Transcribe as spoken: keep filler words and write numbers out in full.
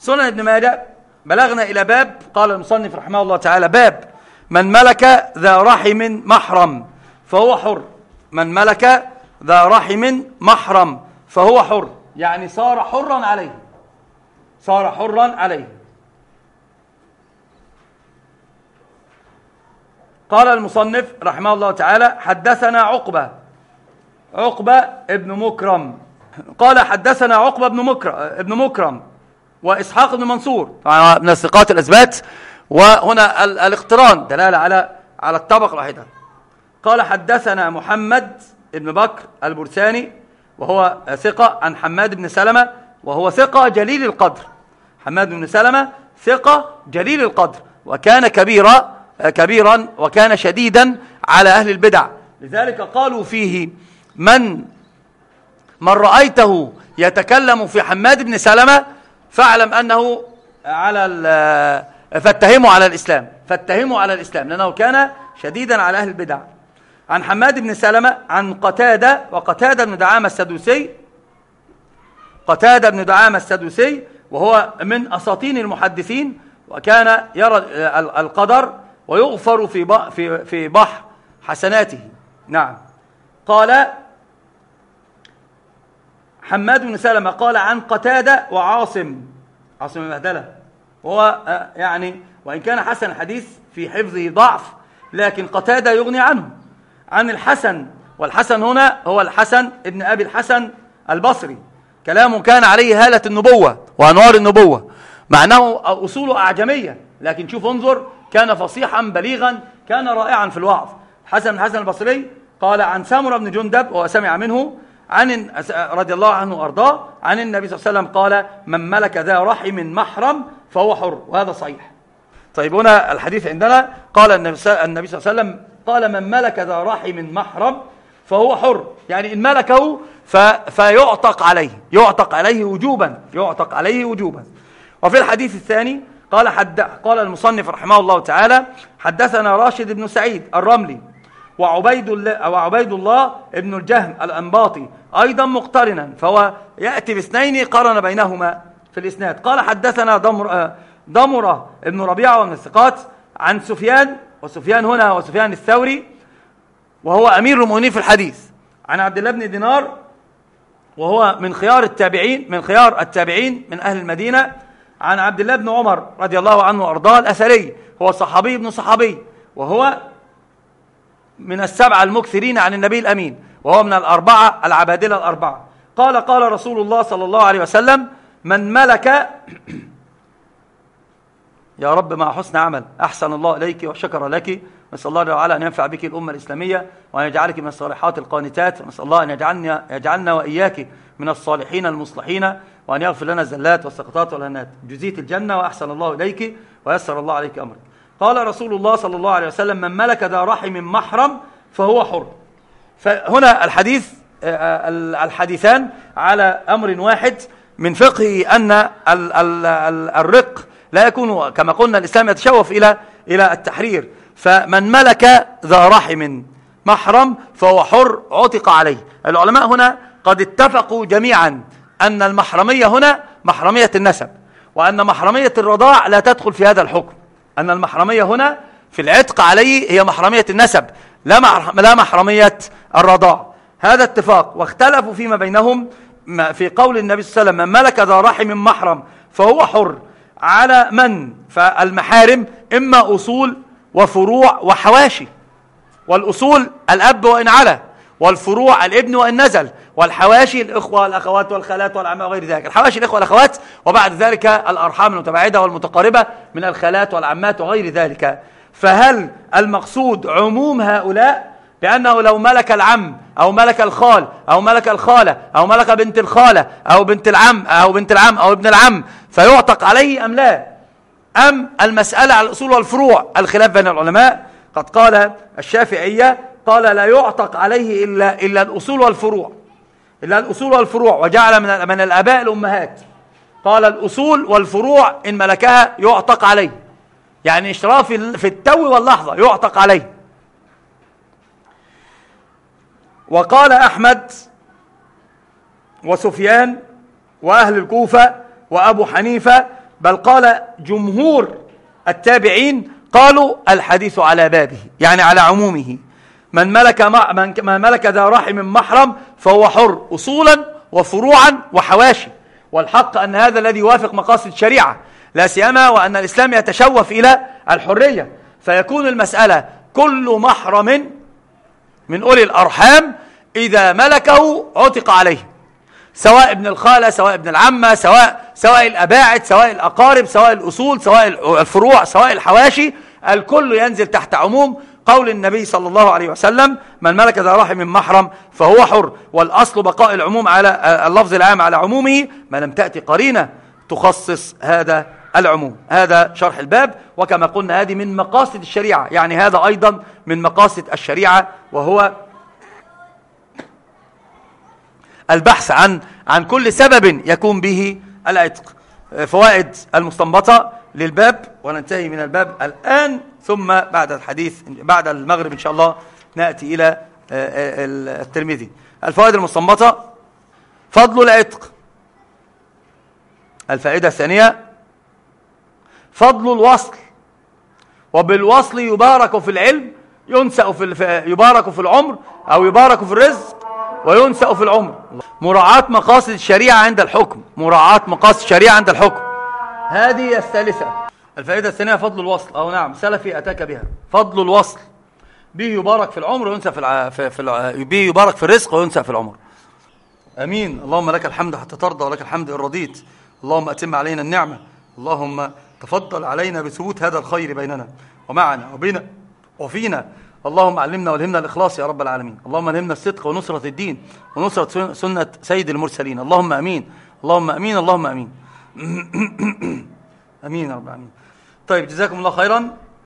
سنن ابن ماجه بلغنا إلى باب قال المصنف رحمه الله تعالى: باب من ملك ذا رحم محرم فهو حر. من ملك ذا رحم محرم فهو حر، يعني صار حرا عليه، صار حرا عليه. قال المصنف رحمه الله تعالى: حدثنا عقبة عقبة ابن مكرم قال حدثنا عقبة ابن مكرم ابن مكرم وإسحاق بن منصور، من الثقات الأثبات، وهنا الاقتران دلالة على على الطبقة الواحدة. قال حدثنا محمد ابن بكر البرساني وهو ثقة، عن حماد بن سلمة وهو ثقة جليل القدر. حماد بن سلمة ثقة جليل القدر، وكان كبيرا كبيرا وكان شديدا على أهل البدع، لذلك قالوا فيه: من من رأيته يتكلم في حماد بن سلمة فاعلم أنه على فاتهموا على الإسلام فاتهموا على الإسلام لأنه كان شديدا على أهل البدع. عن حماد بن سلمة عن قتادة، وقتادة بن دعامة السدوسي قتادة بن دعامة السدوسي وهو من أساطين المحدثين، وكان يرى القدر ويغفر في في في بحر حسناته. نعم. قال حماد بن سلمة قال عن قتادة وعاصم عاصم المهدلة، وهو يعني وإن كان حسن الحديث في حفظه ضعف، لكن قتادة يغني عنه. عن الحسن، والحسن هنا هو الحسن ابن أبي الحسن البصري، كلامه كان عليه هالة النبوة وأنوار النبوة، مع أنه أصوله أعجمية، لكن شوف انظر، كان فصيحا بليغا، كان رائعا في الوعظ. حسن بن الحسن البصري قال عن سمرة بن جندب وسمع منه عن رضي الله عنه وأرضاه عن النبي صلى الله عليه وسلم قال: من ملك ذا رحم محرم فهو حر، وهذا صحيح. طيب، هنا الحديث عندنا قال النبي صلى الله عليه وسلم قال: من ملك ذا رحم محرم فهو حر، يعني إن ملكه فيعتق عليه يعتق عليه وجوبا يعتق عليه وجوبا. وفي الحديث الثاني قال حد قال المصنف رحمه الله تعالى: حدثنا راشد بن سعيد الرملي وعبيد الله وعبيد الله ابن الجهم الأنباطي أيضا مقترنا، فهو يأتي باثنين قرن بينهما في الإسناد. قال حدثنا ضمر ضمرة ابن ربيعة ومن الثقات عن سفيان، وسفيان هنا وسفيان الثوري وهو أمير المؤمنين في الحديث، عن عبد الله بن دينار وهو من خيار التابعين من خيار التابعين من أهل المدينة، عن عبد الله بن عمر رضي الله عنه وأرضاه الأثري، هو صحابي ابن صحابي، وهو من السبعة المكثرين عن النبي الأمين، وهو من الأربعة العبادلة الأربعة. قال قال رسول الله صلى الله عليه وسلم: من ملك يا رب مع حسن عمل أحسن الله إليك وشكر لك، نسأل الله تعالى أن ينفع بك الأمة الإسلامية وأن يجعلك من الصالحات القانتات، ونسأل الله أن يجعلنا, يجعلنا وإياك من الصالحين المصلحين، وأن يغفر لنا الزلات والسقطات والهنات. جزيت الجنة وأحسن الله إليك ويسر الله عليك أمرك. قال رسول الله صلى الله عليه وسلم: من ملك ذا رحم محرم فهو حر. فهنا الحديث الحديثان على أمر واحد من فقهه، أن الرق لا يكون كما قلنا، الإسلام يتشوف إلى إلى التحرير. فمن ملك ذا رحم محرم فهو حر عتق عليه. العلماء هنا قد اتفقوا جميعا أن المحرمية هنا محرمية النسب، وأن محرمية الرضاع لا تدخل في هذا الحكم. أن المحرمية هنا في العتق عليه هي محرمية النسب، لا محرمية الرضاع. هذا اتفاق. واختلفوا فيما بينهم في قول النبي صلى الله عليه وسلم: من ملك ذا رحم محرم فهو حر، على من؟ فالمحارم إما أصول وفروع وحواشي، والأصول الأب وإن علا، والفروع الابن وإن نزل، والحواشي الإخوة والأخوات والخالات والعمات وغير ذلك. الحواشي الإخوة والأخوات، وبعد ذلك الأرحام المتباعدة والمتقاربة من الخالات والعمات وغير ذلك. فهل المقصود عموم هؤلاء بأنه لو ملك العم أو ملك الخال أو ملك الخالة أو ملك بنت الخالة أو بنت العم أو بنت العم أو ابن العم فيعتق عليه أم لا؟ أم المسألة على الأصول والفروع؟ الخلاف بين العلماء. قد قال الشافعية قال: لا يعتق عليه إلا, إلا الأصول والفروع إلا الأصول والفروع وجعل من, من الآباء الأمهات. قال: الأصول والفروع إن ملكها يعتق عليه، يعني إشراف في التو واللحظة يعتق عليه. وقال أحمد وسفيان وأهل الكوفة وأبو حنيفة بل قال جمهور التابعين قالوا الحديث على بابه، يعني على عمومه. من ملك من ملك ذا رحم محرم فهو حر أصولا وفروعا وحواشي. والحق أن هذا الذي يوافق مقاصد الشريعة، لا سيما وأن الإسلام يتشوف إلى الحرية، فيكون المسألة كل محرم من أولي الأرحام إذا ملكه عتق عليه، سواء ابن الخالة، سواء ابن العمة، سواء سواء الأباعد، سواء الأقارب، سواء الأصول، سواء الفروع، سواء الحواشي، الكل ينزل تحت عموم قول النبي صلى الله عليه وسلم: من ملك ذا رحم من محرم فهو حر. والأصل بقاء العموم على اللفظ العام على عمومه ما لم تأتي قرينة تخصص هذا العموم. هذا شرح الباب، وكما قلنا هذه من مقاصد الشريعة، يعني هذا أيضا من مقاصد الشريعة، وهو البحث عن عن كل سبب يكون به العتق. فوائد المستنبطة للباب، وننتهي من الباب الآن، ثم بعد الحديث بعد المغرب إن شاء الله نأتي إلى الترمذي. الفوائد المستنبطة: فضل العتق. الفائدة الثانية: فضل الوصل، وبالوصل يبارك في العلم، ينسأ في يبارك في العمر، أو يبارك في الرزق وينسأ في العمر. مراعاة مقاصد الشريعة عند الحكم، مراعاة مقاصد الشريعة عند الحكم، هذه الثالثة. الفائدة الثانية: فضل الوصل، أو نعم سلفي أتاك بها. فضل الوصل به يبارك في العمر وينسى في, الع... في, في الع... به يبارك في الرزق وينسى في العمر. أمين. اللهم لك الحمد حتى ترضى، ولك الحمد إن رضيت. اللهم أتم علينا النعمة، اللهم تفضل علينا بثبوت هذا الخير بيننا ومعنا وبينا وفينا. اللهم علمنا والهمنا الإخلاص يا رب العالمين. اللهم علمنا الصدق ونصرة الدين ونصرة سنة سيد المرسلين. اللهم أمين، اللهم أمين، اللهم أمين. أمين يا رب العالمين. طيب، جزاكم الله خيرا.